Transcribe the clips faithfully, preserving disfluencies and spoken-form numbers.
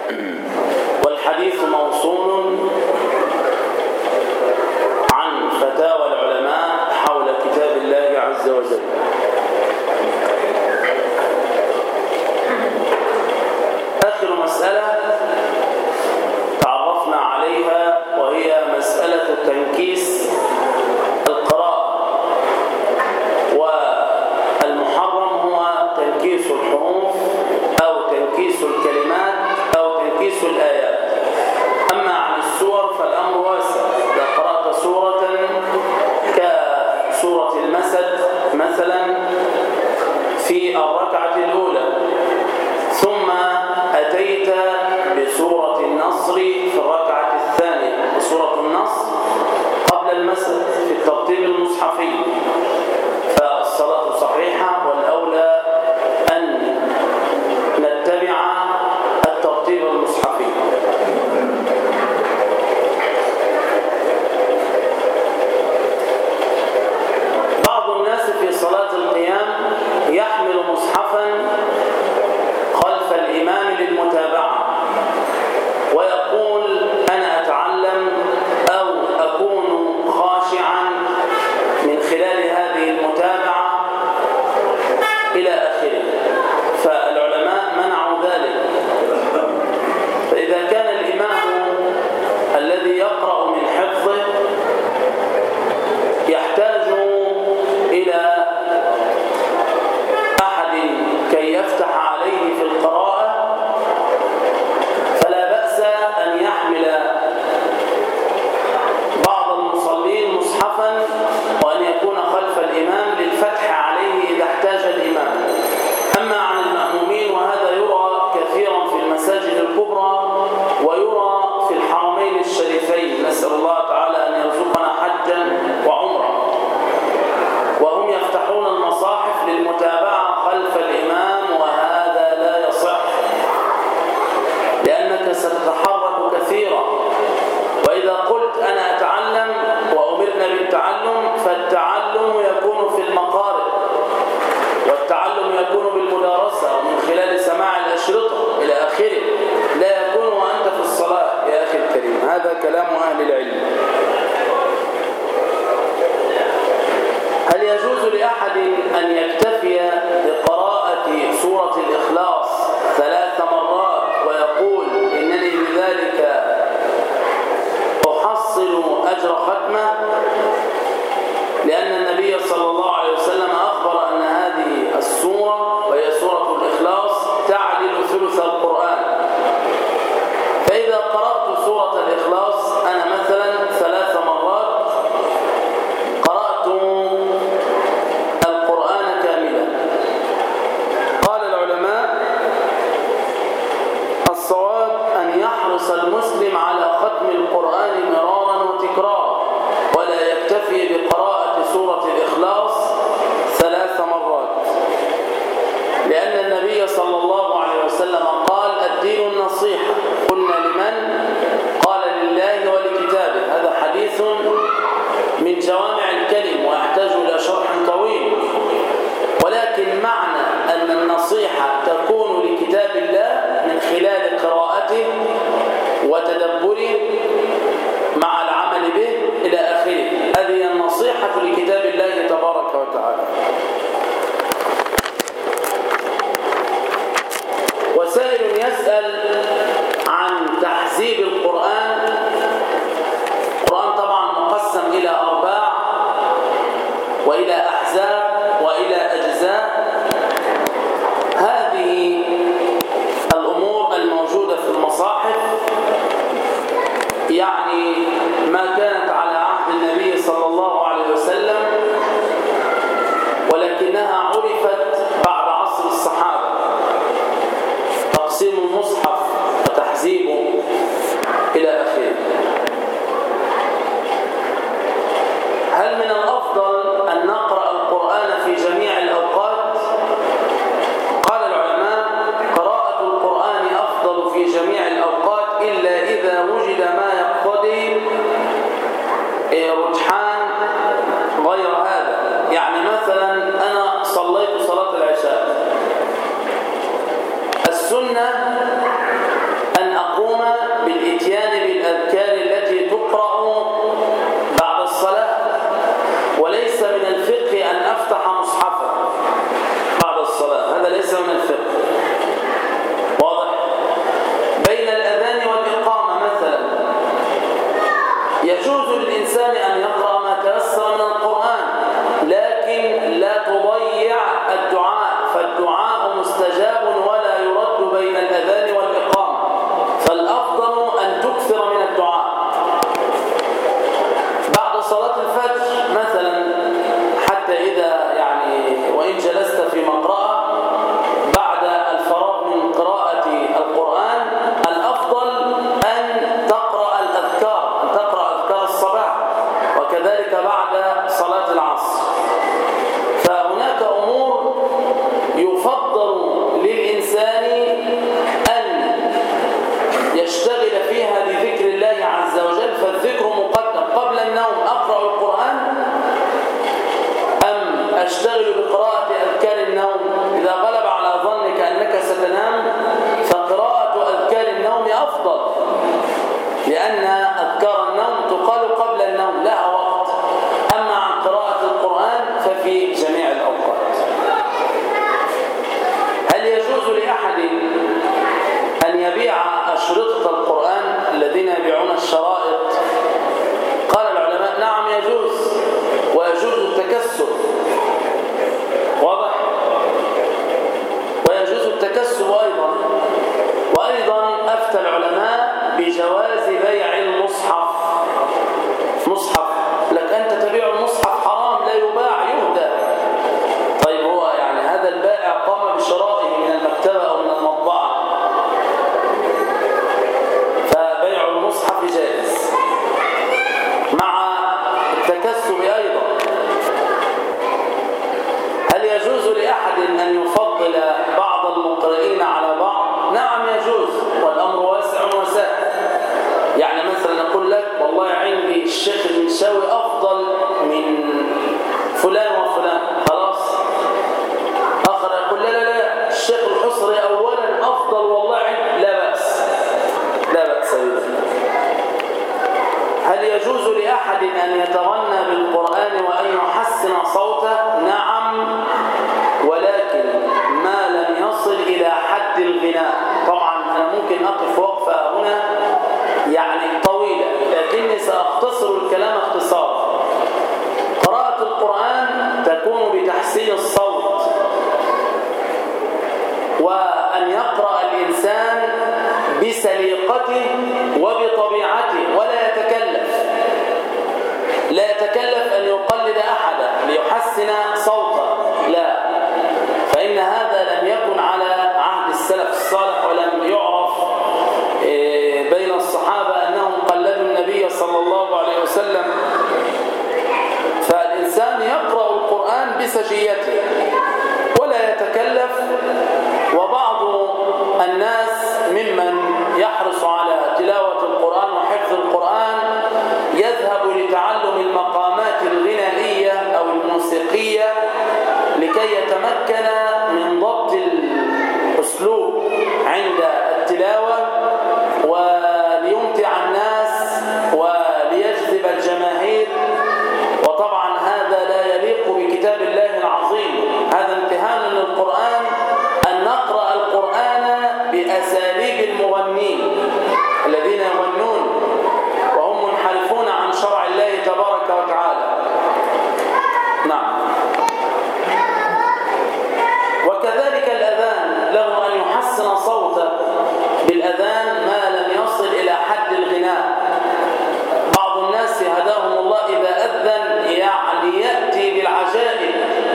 والحديث موصول عن فتاوى العلماء حول كتاب الله عز وجل. آخر مسألة تعرفنا عليها وهي مسألة تنكيس القراءة، والمحرم هو تنكيس الحروف أو تنكيس الكلمات أو تنكيس الآيات. أما عن السور فالأمر واسع. إذا قرأت سورة كسورة المسد مثلا في الركعة الأولى، ثم أتيت بسورة النصر في الركعة الثانية، سورة النصر قبل المسد في الترتيب المصحفي، فالصلاة صحيحة، والأولى أن نتبع الترتيب المصحفي. بعض الناس في صلاة القيام يحمل مصحفا خلف الإمام للمتابعة ويقول أنا أتعلم أو أكون خاشعا من خلال هذه المتابعة إلى آخره. فالعلماء منعوا ذلك. فإذا كان الإمام الذي يقرأ من حفظه يحتاج إلى أحد كي يفتح عليه في القراءة، فلا بأس أن يحمل بعض المصلين مصحفا وأن يكون خلف الإمام للفتح عليه إذا احتاج الإمام. أما عن المأمومين، وهذا يرى كثيرا في المساجد الكبرى ويرى في الحرمين الشريفين، نسأل الله تعالى أن يرزقنا حجا وعمرا، وهم يفتحون المصاحف للمتابعة خلف الإمام، وهذا لا يصح لأنك ستتحرك كثيرا. وإذا قلت أنا أتعلم وأمرنا بالتعلم، فالتعلم يكون في المقارئ، والتعلم يكون بالمدارسة ومن خلال سماع الأشرطة إلى آخره، لا يكون وأنت في الصلاة يا أخي الكريم. هذا كلام أهل العلم. هل يجوز لأحد أن يكتفي بقراءة سورة الإخلاص ثلاث مرات ويقول إنني بذلك أحصل أجر ختمة؟ لأن النبي صلى الله عليه وسلم أخبر أن هذه السورة وهي سورة الإخلاص تعدل ثلث القرآن. فإذا قرأت سورة الإخلاص أنا مثلا ثلاث مرات قرأت القرآن كاملا، قال العلماء الصواب أن يحرص المسلم على ختم القرآن مرارا وتكرارا، ولا يكتفي بقراءة سورة الإخلاص ثلاث مرات، لأن النبي صلى الله عليه وسلم قال الدين النصيحة. قلنا لمن؟ قال لله ولكتابه. هذا حديث من جوامع الكلم ويحتاج إلى شرح طويل، ولكن معنى أن النصيحة تكون لكتاب الله من خلال قراءته وتدبره مع العمل به إلى آخره. هذه النصيحة لكتاب الله تبارك وتعالى. وسائل يسأل عن تحزيب القرآن. القرآن طبعا مقسم إلى أرباع وإلى أحزاب وإلى أجزاء. هذه الأمور الموجودة في المصاحف يعني ما كانت على عهد النبي صلى الله عليه وسلم، ولكنها عرفت بعد عصر الصحابة، تقسيم المصحف وتحزيبه إلى آخره. هل من الأفضل أن نقرأ القرآن في جميع الأوقات؟ قال العلماء قراءة القرآن أفضل في جميع الأوقات إلا إذا وجد ما يقتضي رجحان غير هذا. يعني مثلا أنا صليت صلاة العشاء، السنة أن ويشتغل فيها بذكر الله عز وجل، فالذكر مقدم. قبل النوم أقرأ القرآن أم أشتغل بقراءة أذكار النوم؟ إذا غلب على ظنك أنك ستنام فقراءة أذكار النوم أفضل، لأن أذكار النوم تقال قبل النوم، لها وقت. أما عن قراءة القرآن ففي جميع الأوقات. هل يجوز لأحد أن يبيع أشرطة القرآن الذين يبيعون الشرائط؟ قال العلماء نعم يجوز، ويجوز التكسب، واضح؟ ويجوز التكسب أيضا. وأيضا أفتى العلماء بجواز بيع المصحف. مصحف لك أنت تبيع المصحف حرام، لا يباع، يهدى. طيب هو يعني هذا البائع قام بشرائه من المكتبة أو من المطبعة، فبيع المصحف جائز مع التكسب أيضا. هل يجوز لأحد أن يفضل بعض المقرئين على بعض؟ نعم يجوز، والأمر واسع وسائل. يعني مثلا نقول لك والله عندي الشيخ المنشاوي أفضل من فلان وفلان، خلاص. آخر يقول لا لا لا الشيخ الحصري أولا أفضل والله عندي، لا بأس، لا بأس بذلك. هل يجوز لأحد أن يتغنى بالقرآن وأن يحسن صوته؟ نعم، ولكن ما لم يصل إلى حد الغناء. طبعا أنا ممكن أقف وقفة هنا يعني طويلة، لكني سأختصر الكلام اختصارا. قراءة القرآن تكون بتحسين الصوت، وأن يقرأ الإنسان بسليقته وبطبيعته ولا يتكلف، لا يتكلف أن يقلد أحدا ليحسن صوته، لا، فإن هذا لم يكن على عهد السلف الصالح، ولم يعرف بين الصحابة أنهم قلدوا النبي صلى الله عليه وسلم. فالإنسان يقرأ القرآن بسجيته ولا يتكلف. وبعض الناس ممن يحرص على تلاوة القرآن وحفظ القرآن يذهب لتعلم المقامات الغنائية أو الموسيقية لكي يتمكن من ضبط الأسلوب عند التلاوة وليمتع الناس وليجذب الجماهير. وطبعا هذا لا يليق بكتاب الله العظيم، هذا امتهان للقرآن أن نقرأ القرآن بأساليب المغنين الذين يغنون وهم منحرفون عن شرع الله تبارك وتعالى. نعم. وكذلك الأذان له أن يحسن صوته بالأذان ما لم يصل إلى حد الغناء. بعض الناس هداهم الله إذا أذن يعني يأتي بالعجائب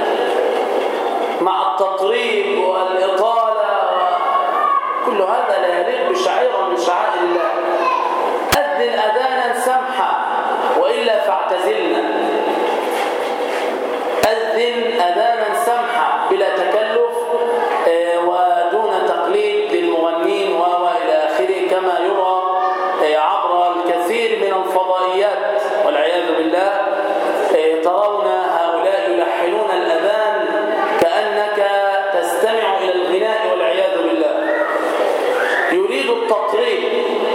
مع التطريب والإطالة، كل هذا لا يليق بشعيرة من شعائر الله. أذن أذانا سمحا وإلا فاعتزلنا. أذن أذانا سمحا بلا تكلف ودون تقليد للمغنين وإلى آخره، كما يرى عبر الكثير من الفضائيات والعياذ بالله. ترون هؤلاء يلحنون الأذان كأنك تستمع إلى الغناء والعياذ بالله. يريد التطريب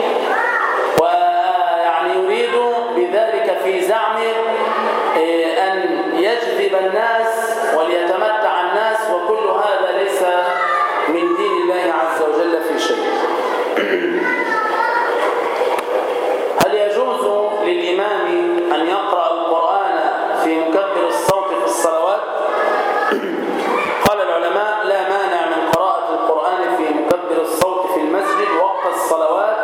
ويعني يريد بذلك في زعمه أن يجذب الناس وليتمتع الناس، وكل هذا ليس من دين الله عز وجل في شيء. هل يجوز للإمام أن يقرأ القرآن في مكبر الصوت في الصلوات؟ قال العلماء لا مانع من قراءة القرآن في مكبر الصوت في المسجد وقت الصلوات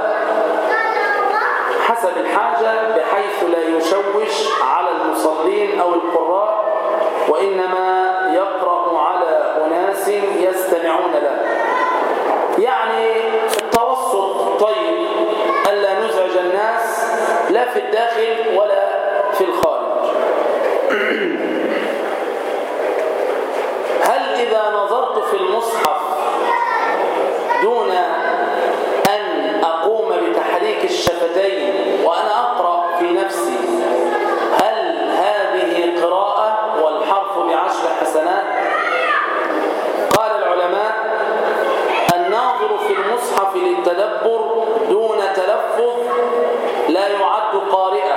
حسب الحاجة، بحيث لا يشوش على المصلين أو القراء، وإنما يقرأ على أناس يستمعون له. يعني التوسط طيب، ألا نزعج الناس لا في الداخل ولا في الخارج. هل إذا نظرت في المصحف دون أن أقوم التدبر دون تلفظ لا يعد قارئا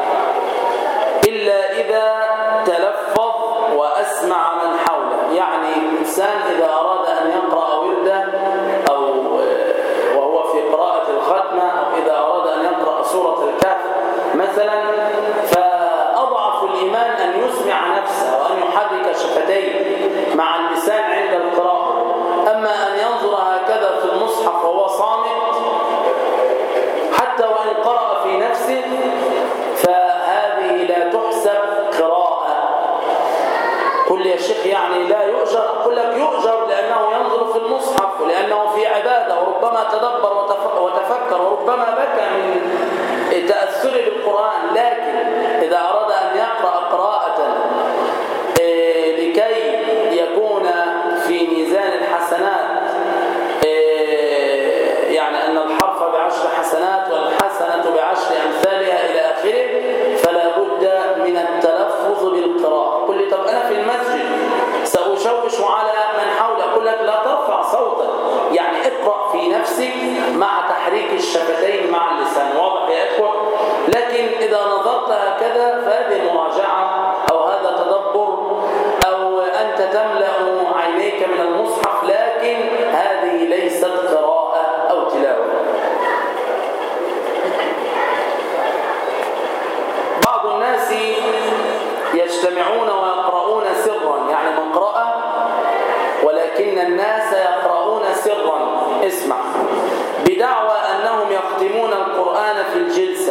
إلا إذا تلفظ وأسمع من حوله. يعني الإنسان إذا أراد أن يقرأ ورده أو وهو في قراءة الختمة أو إذا أراد أن يقرأ سورة الكهف مثلا، فأضعف الإيمان أن يسمع نفسه وأن يحرك شفتيه مع اللسان عند القراءة. أما أن ينظر هكذا في المصحف وهو صامت حتى وإن قرأ في نفسه فهذه لا تحسب قراءة. قل يا شيخ يعني لا يؤجر؟ أقول لك يؤجر لأنه ينظر في المصحف ولأنه في عبادة وربما تدبر وتفكر وربما بكى من تأثره بالقرآن. لكن إذا أراد أن يقرأ قراءة لكي يكون في ميزان الحسنات، يعني أن الحرف بعشر حسنات والحسنة بعشر أمثالها إلى آخره، فلا بد من التلفظ بالقراءة. قل لي طب أنا في المسجد سأشوش على من حولي، أقول لك لا ترفع صوتك، يعني اقرأ في نفسك مع تحريك الشفتين مع اللسان. واضح يا إخوة؟ لكن إذا نظرت هكذا فهذه مراجعة أو هذا تدبر أو أنت تملأ عينيك من المصحف، لكن هذه ليست قراءة أو تلاوة. بعض الناس يجتمعون ويقرؤون سرا، يعني مقرأة ولكن الناس يقرؤون سرا، اسمع، بدعوى أنهم يختمون القرآن في الجلسة.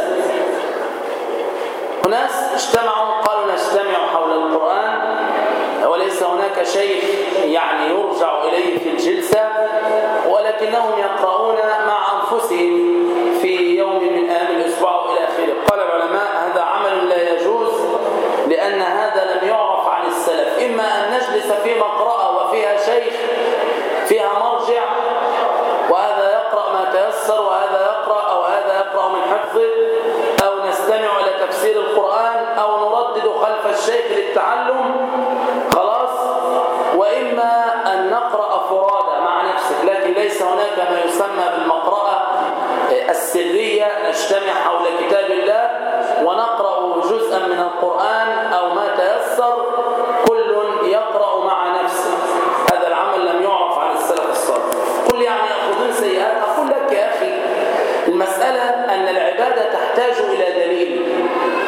وناس اجتمعوا قالوا نجتمع حول القرآن وليس هناك شيء يعني يرجع إليه في الجلسة، ولكنهم يقرؤون مع أنفسهم في يوم من أيام الأسبوع إلى آخره. قال العلماء هذا عمل لا يجوز، لأن هذا لم يعرف عن السلف. إما أن نجلس في مقرأة وفيها شيخ فيها مرجع وهذا يقرأ ما تيسر وهذا يقرأ أو هذا يقرأ من حفظه، أو نستمع إلى تفسير القرآن أو نردد خلف الشيخ للتعلم، خلاص. وإما أن نقرأ فرادى مع نفسك، لكن ليس هناك ما يسمى بالمقرأة السرية، نجتمع حول كتاب الله ونقرأ جزءا من القرآن أو ما تيسر، كل يقرأ مع نفسه. هذا العمل لم يعرف عن السلف الصالح. قل يعني يأخذون سيئات؟ أقول لك يا أخي المسألة أن العبادة تحتاج إلى دليل.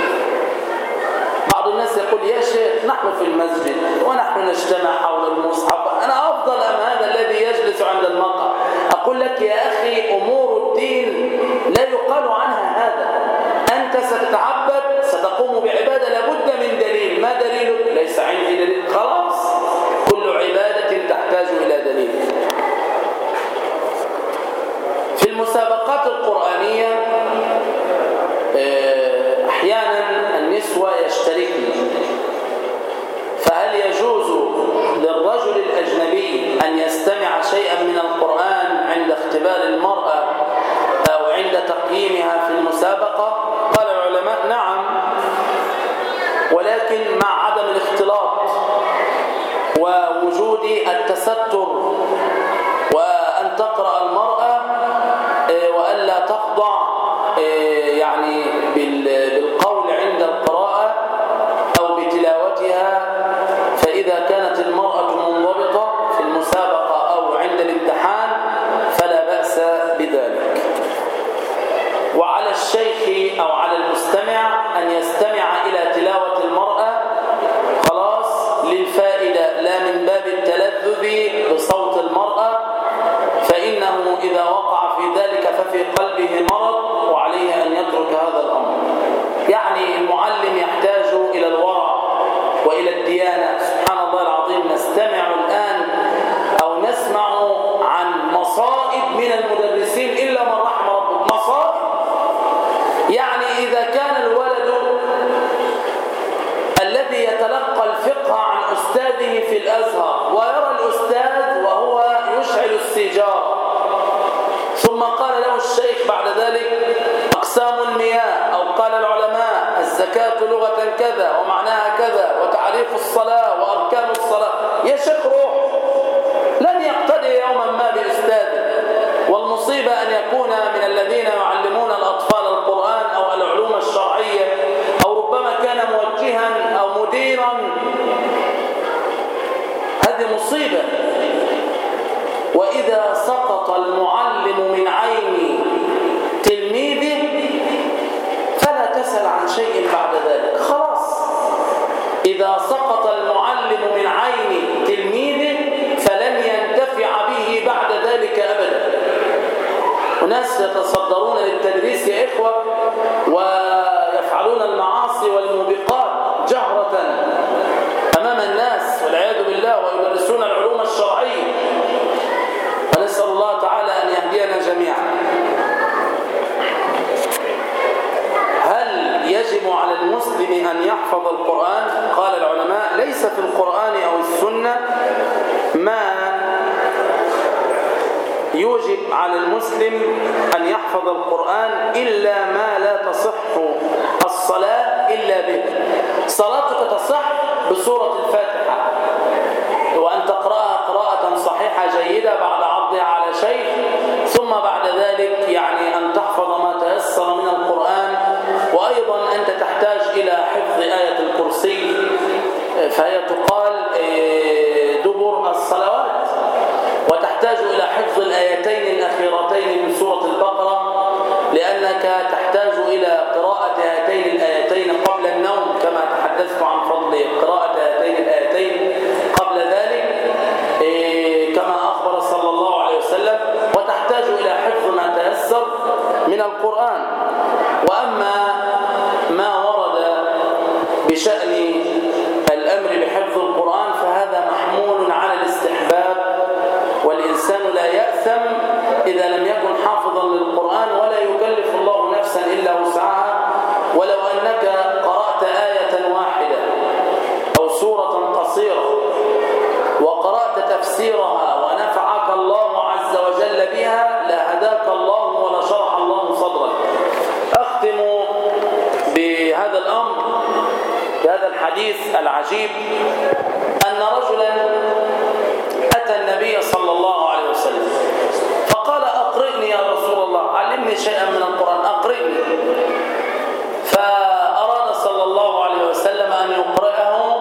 بعض الناس يقول يا شيخ نحن في المسجد ونحن نجتمع حول المصحف، أنا أفضل أم هذا الذي يجلس عند المقهى؟ أقول لك يا أخي أمور الدين لا يقال عنها هذا. أنت ستتعبد ستقوم بعبادة لابد من دليل. ما دليلك؟ ليس عندي دليل، خلاص. كل عبادة تحتاج إلى دليل. في المسابقات القرآنية أحيانا النسوة يشتركن، فهل يجوز للرجل الأجنبي أن يستمع شيئا من القرآن عند اختبار المرأة أو عند تقييمها في المسابقة؟ قال العلماء نعم، ولكن مع عدم الاختلاط ووجود التستر، وأن تقرأ المرأة وألا تخضع يعني بالقول عند القراءة أو بتلاوتها. فإذا كانت المرأة منضبطة في المسابقة أو عند الامتحان فلا بأس بذلك. وعلى الشيخ أو على المستمع أن يستمع إلى تلاوة المرأة خلاص للفائدة، لا من باب التلذذ بصوت المرأة، فإنه إذا وقع في ذلك ففي قلبه مرض وعليه أن يترك هذا الأمر. يعني المعلم يحتاج إلى الورع وإلى الديانة. سبحان الله العظيم، نستمع الآن أو نسمع عن مصائب من المدرسين إلا من رحم ربك. مصائب يعني إذا كان الولد الذي يتلقى الفقه عن أستاذه في الأزهر ويرى الأستاذ وهو يشعل السيجار، ثم قال له الشيخ بعد ذلك أقسام المياه، أو قال العلماء الزكاة لغة كذا ومعناها كذا وتعريف الصلاة وأركان الصلاة، يا شيخ روح. لن يقتدي يوما ما بأستاذه. والمصيبة أن يكون من الذين يعلمون الأطفال القرآن أو العلوم الشرعية، أو ربما كان موجها أو مديرا. هذه مصيبة. وإذا سقط المعلم من عين تلميذه فلا تسأل عن شيء بعد ذلك. خلاص، إذا سقط المعلم من عين تلميذه فلن ينتفع به بعد ذلك أبدا. وناس يتصدرون للتدريس يا إخوة ويفعلون المعاصي والموبقات جهرة أمام الناس والعياذ بالله، ويدرسون العلوم الشرعية. فنسأل الله تعالى أن يهدينا جميعا. هل يجب على المسلم أن يحفظ القرآن؟ قال العلماء: ليس في القرآن أو السنة ما يوجب على المسلم أن يحفظ القرآن إلا ما لا تصح الصلاة إلا به. صلاتك تصح بسورة الفاتحة، وأن تقرأها قراءة صحيحة جيدة بعد عرضها على شيء، ثم بعد ذلك يعني أن تحفظ ما تيسر من القرآن. وأيضا أنت تحتاج إلى حفظ آية الكرسي، فهي تقال دبر الصلوات، وتحتاج إلى حفظ الآيتين الأخيرتين من سورة البقرة، لأنك تحتاج إلى قراءة هاتين الآيتين قبل النوم، كما تحدثت عن فضل قراءة هاتين الآيتين قبل ذلك كما أخبر صلى الله عليه وسلم. وتحتاج إلى حفظ ما تيسر من القرآن. وأما ما ورد بشأن الأمر بحفظ القرآن فهذا محمول على الاستحباب، والإنسان لا يأثم إذا لم يكن حافظا للقرآن، ولا يكلف الله نفسا إلا وسعها. ولو أنك قرأت آية واحدة أو سورة قصيرة وقرأت تفسيرها ونفعك الله عز وجل بها لهداك الله ولشرح الله صدرك. أختم بهذا الأمر بهذا الحديث العجيب أن رجلا أتى النبي صلى الله عليه وسلم فقال: أقرئني يا رسول الله، علمني شيئا من القرآن، أقرئني. فأراد صلى الله عليه وسلم أن يقرئه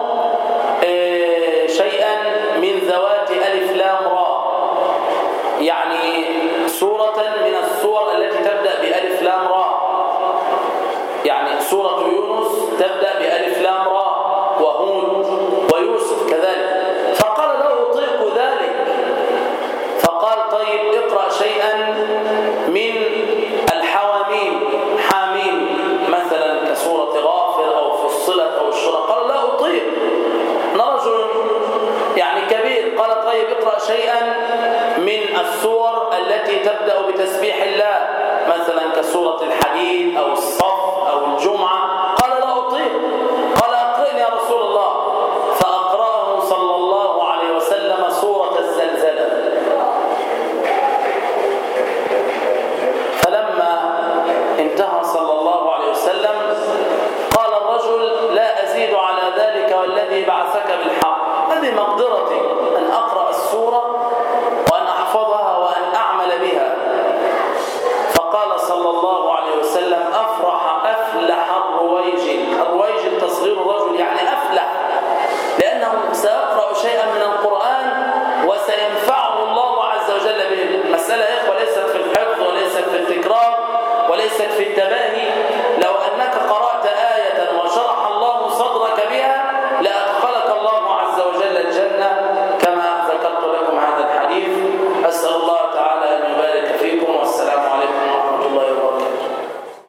شيئا من ذوات ألف لام راء، يعني سورة من السور التي تبدأ بألف لام راء، يعني سورة يونس تبدأ بألف لام راء، وهود ويوسف كذلك. فقال له: أطيق ذلك. فقال: طيب اقرأ شيئا من الحواميم، حاميم مثلا كسورة غافر أو فصلت أو الشورى. قال: لا أطيق، رجل يعني كبير. قال: طيب اقرأ شيئا من السور التي تبدأ بتسبيح الله، مثلا كسورة الحديد أو الصف أو الجمعة. قال: لا أطيق. قال: أقرئني يا رسول الله. فأقرأه صلى الله عليه وسلم سورة الزلزلة. فلما انتهى صلى الله عليه وسلم قال الرجل: لا أزيد على ذلك والذي بعثك بالحق، هذه مقدرتي أن أقرأ السورة وأن أحفظها وأن أعمل بها. فقال صلى الله عليه وسلم: أفرح أفلح الرويجل. الرويجل تصغير الرجل، يعني أفلح، لأنه سيقرأ شيئا من القرآن وسينفعه الله عز وجل به. المسألة يا إخوة ليست في الحفظ وليست في التكرار وليست في التباهي. لو أنك قرأت آية